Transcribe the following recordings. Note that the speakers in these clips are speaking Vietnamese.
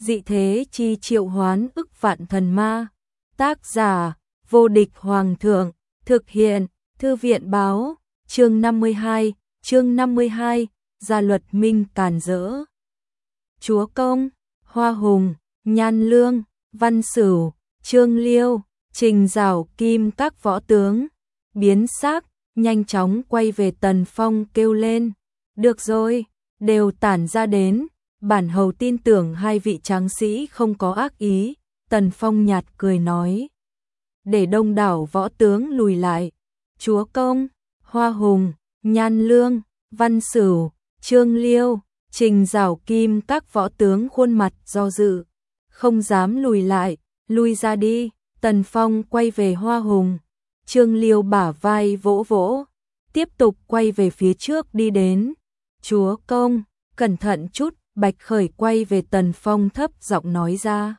dị thế chi triệu hoán ức vạn thần ma. Tác giả, vô địch hoàng thượng, thực hiện, thư viện báo, chương 52, gia luật minh càn rỡ. Chúa Công, Hoa Hùng, Nhan Lương, Văn Sửu, Trương Liêu, Trình Giảo Kim các võ tướng, biến sắc, nhanh chóng quay về Tần Phong kêu lên. Được rồi, đều tản ra đến, bản hầu tin tưởng hai vị tráng sĩ không có ác ý, Tần Phong nhạt cười nói. Để đông đảo võ tướng lùi lại, Chúa Công, Hoa Hùng, Nhan Lương, Văn Sửu, Trương Liêu, Trình Giảo Kim các võ tướng khuôn mặt do dự, không dám lùi lại, lui ra đi. Tần Phong quay về Hoa Hùng, Trương Liêu bả vai vỗ vỗ, tiếp tục quay về phía trước đi đến. Chúa Công, cẩn thận chút, Bạch Khởi quay về Tần Phong thấp giọng nói ra.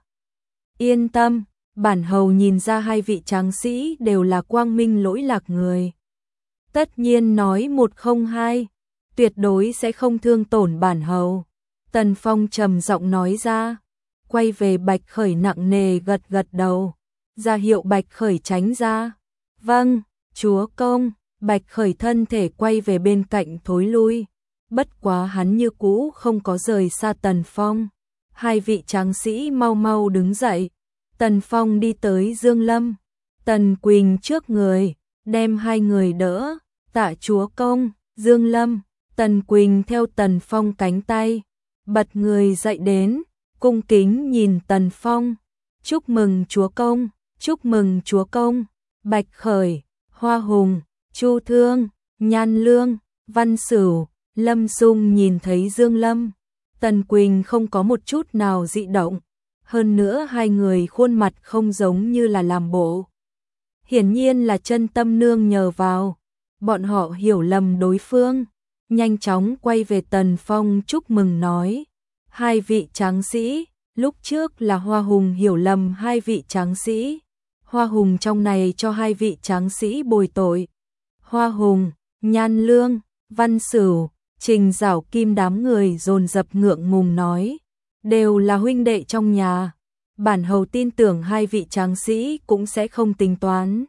Yên tâm, bản hầu nhìn ra hai vị tráng sĩ đều là quang minh lỗi lạc người. Tất nhiên nói một không hai, tuyệt đối sẽ không thương tổn bản hầu. Tần Phong trầm giọng nói ra, quay về Bạch Khởi nặng nề gật gật đầu, ra hiệu Bạch Khởi tránh ra. Vâng, Chúa Công. Bạch Khởi thân thể quay về bên cạnh thối lui, bất quá hắn như cũ không có rời xa Tần Phong. Hai vị tráng sĩ mau mau đứng dậy. Tần Phong đi tới Dương Lâm, Tần Quỳnh trước người, đem hai người đỡ. Tạ Chúa Công. Dương Lâm, Tần Quỳnh theo Tần Phong cánh tay, bật người dậy đến, cung kính nhìn Tần Phong. Chúc mừng Chúa Công, chúc mừng Chúa Công. Bạch Khởi, Hoa Hùng, Chu Thương, Nhan Lương, Văn Sửu, Lâm Dung nhìn thấy Dương Lâm, Tần Quỳnh không có một chút nào dị động, hơn nữa hai người khuôn mặt không giống như là làm bộ. Hiển nhiên là chân tâm nương nhờ vào, bọn họ hiểu lầm đối phương, nhanh chóng quay về Tần Phong chúc mừng nói. Hai vị tráng sĩ, lúc trước là Hoa Hùng hiểu lầm hai vị tráng sĩ. Hoa Hùng trong này cho hai vị tráng sĩ bồi tội. Hoa Hùng, Nhan Lương, Văn Sửu, Trình Giảo Kim đám người dồn dập ngượng ngùng nói, đều là huynh đệ trong nhà, bản hầu tin tưởng hai vị tráng sĩ cũng sẽ không tính toán.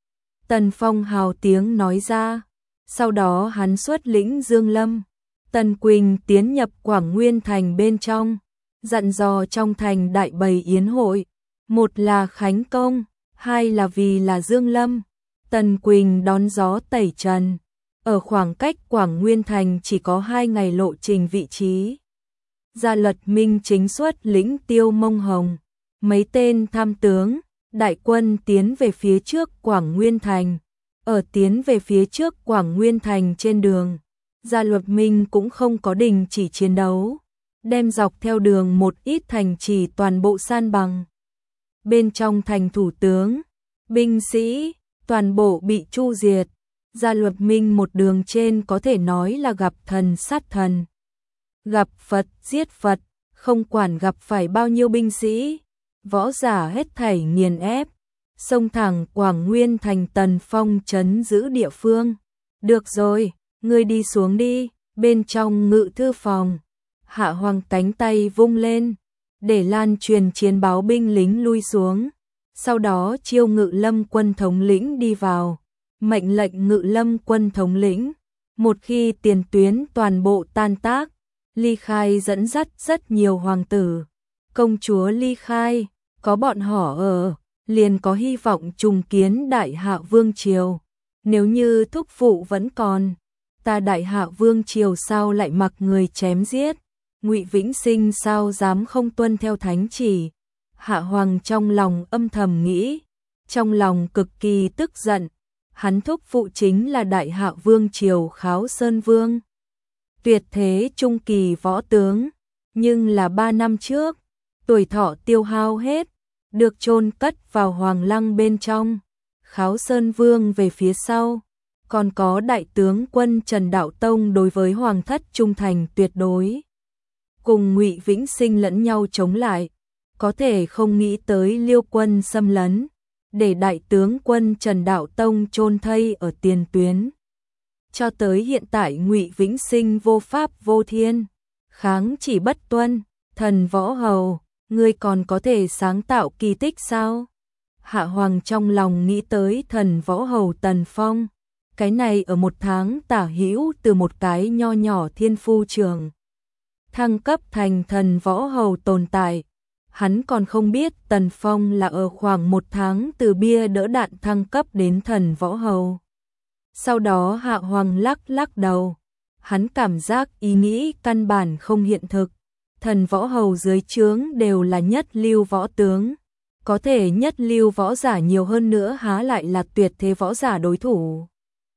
Tần Phong hào tiếng nói ra, sau đó hắn xuất lĩnh Dương Lâm, Tần Quỳnh tiến nhập Quảng Nguyên thành bên trong, dặn dò trong thành đại bày yến hội, một là khánh công, hai là vì là Dương Lâm. Tần Quỳnh đón gió tẩy trần, ở khoảng cách Quảng Nguyên thành chỉ có 2 ngày lộ trình vị trí. Gia luật minh chính xuất lĩnh Tiêu Mông Hồng, mấy tên tham tướng, đại quân tiến về phía trước Quảng Nguyên thành. Ở tiến về phía trước Quảng Nguyên thành trên đường, Gia luật minh cũng không có đình chỉ chiến đấu, đem dọc theo đường một ít thành trì toàn bộ san bằng. Bên trong thành thủ tướng, binh sĩ, toàn bộ bị chu diệt. Gia luật minh một đường trên có thể nói là gặp thần sát thần, gặp Phật giết Phật, không quản gặp phải bao nhiêu binh sĩ, võ giả hết thảy nghiền ép, xông thẳng Quảng Nguyên thành. Tần Phong trấn giữ địa phương. Được rồi, ngươi đi xuống đi. Bên trong ngự thư phòng, Hạ Hoàng cánh tay vung lên, để lan truyền chiến báo binh lính lui xuống. Sau đó chiêu Ngự Lâm quân thống lĩnh đi vào, mệnh lệnh Ngự Lâm quân thống lĩnh, một khi tiền tuyến toàn bộ tan tác, ly khai, dẫn dắt rất nhiều hoàng tử, công chúa ly khai, có bọn họ ở, liền có hy vọng trùng kiến Đại Hạ Vương triều. Nếu như thúc phụ vẫn còn, ta Đại Hạ Vương triều sao lại mặc người chém giết? Ngụy Vĩnh Sinh sao dám không tuân theo thánh chỉ? Hạ Hoàng trong lòng âm thầm nghĩ, trong lòng cực kỳ tức giận. Hắn thúc phụ chính là Đại Hạ Vương triều Kháo Sơn Vương, tuyệt thế trung kỳ võ tướng, nhưng là 3 năm trước, tuổi thọ tiêu hao hết, được chôn cất vào Hoàng lăng bên trong. Kháo Sơn Vương về phía sau, còn có đại tướng quân Trần Đạo Tông đối với hoàng thất trung thành tuyệt đối, cùng Ngụy Vĩnh Sinh lẫn nhau chống lại, có thể không nghĩ tới Liêu quân xâm lấn, để đại tướng quân Trần Đạo Tông chôn thây ở tiền tuyến. Cho tới hiện tại Ngụy Vĩnh Sinh vô pháp vô thiên, kháng chỉ bất tuân, thần võ hầu, ngươi còn có thể sáng tạo kỳ tích sao? Hạ Hoàng trong lòng nghĩ tới thần võ hầu Tần Phong, cái này ở một tháng tả hữu từ một cái nho nhỏ thiên phu trường thăng cấp thành thần võ hầu tồn tại. Hắn còn không biết Tần Phong là ở khoảng một tháng từ bia đỡ đạn thăng cấp đến thần võ hầu. Sau đó Hạ Hoàng lắc đầu, hắn cảm giác ý nghĩ căn bản không hiện thực. Thần võ hầu dưới trướng đều là nhất lưu võ tướng, có thể nhất lưu võ giả nhiều hơn nữa há lại là tuyệt thế võ giả đối thủ.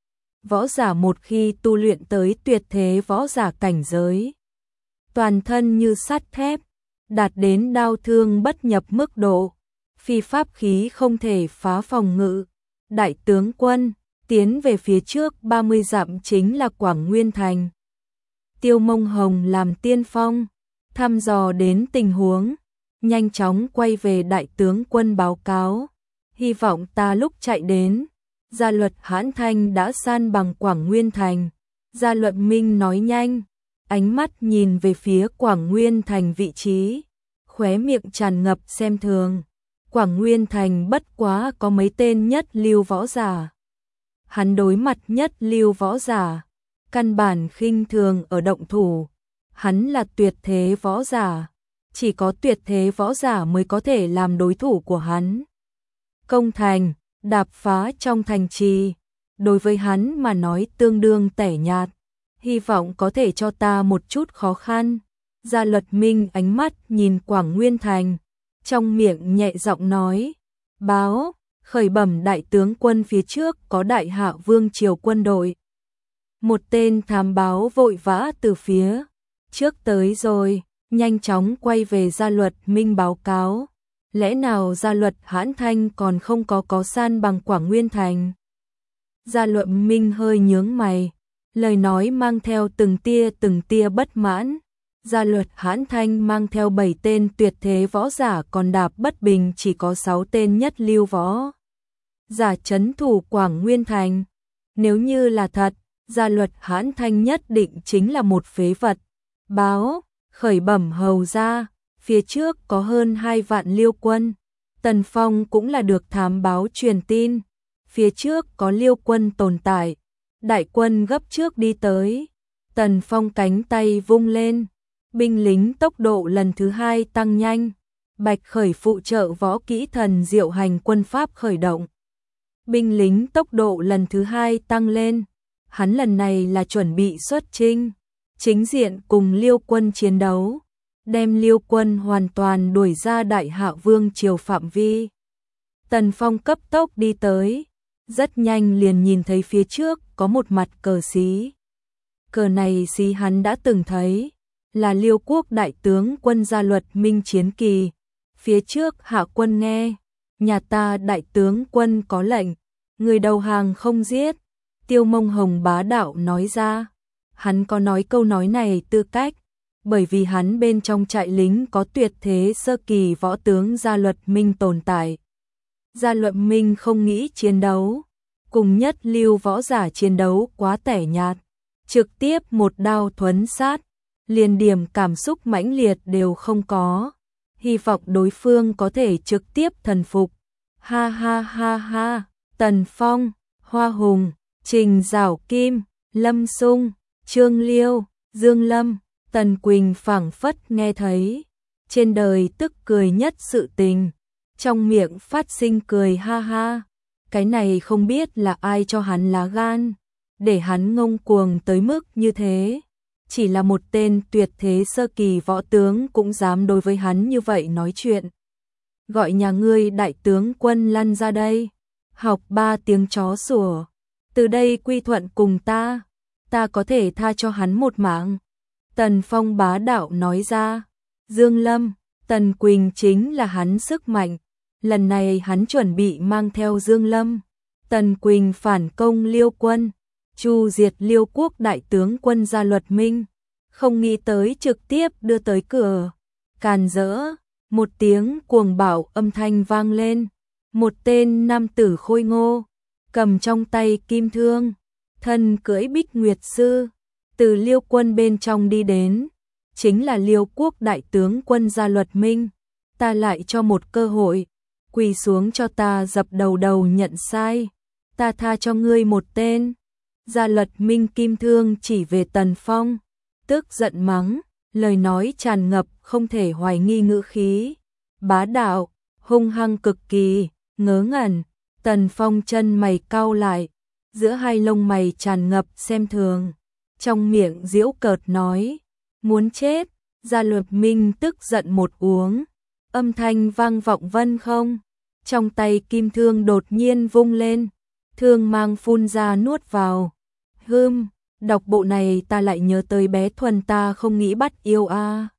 Võ giả một khi tu luyện tới tuyệt thế võ giả cảnh giới, toàn thân như sắt thép, đạt đến đao thương bất nhập mức độ, phi pháp khí không thể phá phòng ngự. Đại tướng quân, tiến về phía trước 30 dặm chính là Quảng Nguyên Thành. Tiêu Mông Hồng làm tiên phong, thăm dò đến tình huống, nhanh chóng quay về đại tướng quân báo cáo. Hy vọng ta lúc chạy đến, Gia Luật Hãn Thanh đã san bằng Quảng Nguyên Thành. Gia Luật Minh nói nhanh, ánh mắt nhìn về phía Quảng Nguyên Thành vị trí, khóe miệng tràn ngập xem thường. Quảng Nguyên Thành bất quá có mấy tên nhất lưu võ giả. Hắn đối mặt nhất lưu võ giả, căn bản khinh thường ở động thủ. Hắn là tuyệt thế võ giả, chỉ có tuyệt thế võ giả mới có thể làm đối thủ của hắn. Công thành, đạp phá trong thành trì, đối với hắn mà nói tương đương tẻ nhạt. Hy vọng có thể cho ta một chút khó khăn. Gia Luật Minh ánh mắt nhìn Quảng Nguyên Thành, trong miệng nhẹ giọng nói, báo, khởi bẩm đại tướng quân phía trước có Đại Hạ Vương triều quân đội. Một tên thám báo vội vã từ phía trước tới rồi, nhanh chóng quay về Gia Luật Minh báo cáo. Lẽ nào Gia Luật Hãn Thanh còn không có san bằng Quảng Nguyên Thành? Gia Luật Minh hơi nhướng mày, lời nói mang theo từng tia bất mãn. Gia Luật Hãn Thanh mang theo 7 tên tuyệt thế võ giả, còn Đạp Bất Bình chỉ có 6 tên nhất lưu võ giả trấn thủ Quảng Nguyên Thành. Nếu như là thật, Gia Luật Hãn Thanh nhất định chính là một phế vật. Báo, khởi bẩm hầu gia, phía trước có hơn 2 vạn liêu quân. Tần Phong cũng là được thám báo truyền tin, phía trước có liêu quân tồn tại. Đại quân gấp trước đi tới. Tần Phong cánh tay vung lên, binh lính tốc độ lần thứ 2 tăng nhanh. Bạch Khởi phụ trợ võ kỹ thần diệu hành quân pháp khởi động. Binh lính tốc độ lần thứ 2 tăng lên. Hắn lần này là chuẩn bị xuất chinh, chính diện cùng liêu quân chiến đấu, đem liêu quân hoàn toàn đuổi ra Đại Hạ Vương triều phạm vi. Tần Phong cấp tốc đi tới, rất nhanh liền nhìn thấy phía trước có một mặt cờ xí. Cờ này xí hắn đã từng thấy, là Liêu quốc đại tướng quân Gia Luật Minh chiến kỳ. Phía trước hạ quân nghe, nhà ta đại tướng quân có lệnh, người đầu hàng không giết. Tiêu Mông Hồng bá đạo nói ra. Hắn có nói câu nói này tư cách, bởi vì hắn bên trong trại lính có tuyệt thế sơ kỳ võ tướng Gia Luật Minh tồn tại. Gia Luật Minh không nghĩ chiến đấu, cùng nhất lưu võ giả chiến đấu quá tẻ nhạt, trực tiếp một đao thuấn sát, liền điểm cảm xúc mãnh liệt đều không có, hy vọng đối phương có thể trực tiếp thần phục. Ha ha ha ha, Tần Phong, Hoa Hùng, Trình Giảo Kim, Lâm Sung, Trương Liêu, Dương Lâm, Tần Quỳnh phảng phất nghe thấy trên đời tức cười nhất sự tình, trong miệng phát sinh cười ha ha. Cái này không biết là ai cho hắn lá gan, để hắn ngông cuồng tới mức như thế. Chỉ là một tên tuyệt thế sơ kỳ võ tướng cũng dám đối với hắn như vậy nói chuyện. Gọi nhà ngươi đại tướng quân lăn ra đây, học 3 tiếng chó sủa, từ đây quy thuận cùng ta có thể tha cho hắn một mạng. Tần Phong bá đạo nói ra. Dương Lâm, Tần Quỳnh chính là hắn sức mạnh. Lần này hắn chuẩn bị mang theo Dương Lâm, Tần Quỳnh phản công Liêu quân, chu diệt Liêu quốc đại tướng quân Gia Luật Minh. Không nghĩ tới trực tiếp đưa tới cửa. Càn rỡ, một tiếng cuồng bạo âm thanh vang lên. Một tên nam tử khôi ngô, cầm trong tay kim thương, thân cưỡi Bích Nguyệt sư, từ Liêu quân bên trong đi đến, chính là Liêu quốc đại tướng quân Gia Luật Minh. ta lại cho một cơ hội, quỳ xuống cho ta dập đầu nhận sai, ta tha cho ngươi một tên. Gia Luật Minh kim thương chỉ về Tần Phong, tức giận mắng, lời nói tràn ngập không thể hoài nghi ngữ khí, bá đạo, hung hăng cực kỳ, ngớ ngẩn. Tần Phong chân mày cau lại, giữa hai lông mày tràn ngập xem thường, trong miệng giễu cợt nói, muốn chết. Gia Luật Minh tức giận một uống, âm thanh vang vọng vân không, trong tay kim thương đột nhiên vung lên, thương mang phun ra nuốt vào. Đọc bộ này ta lại nhớ tới bé Thuần ta không nghĩ bắt yêu a.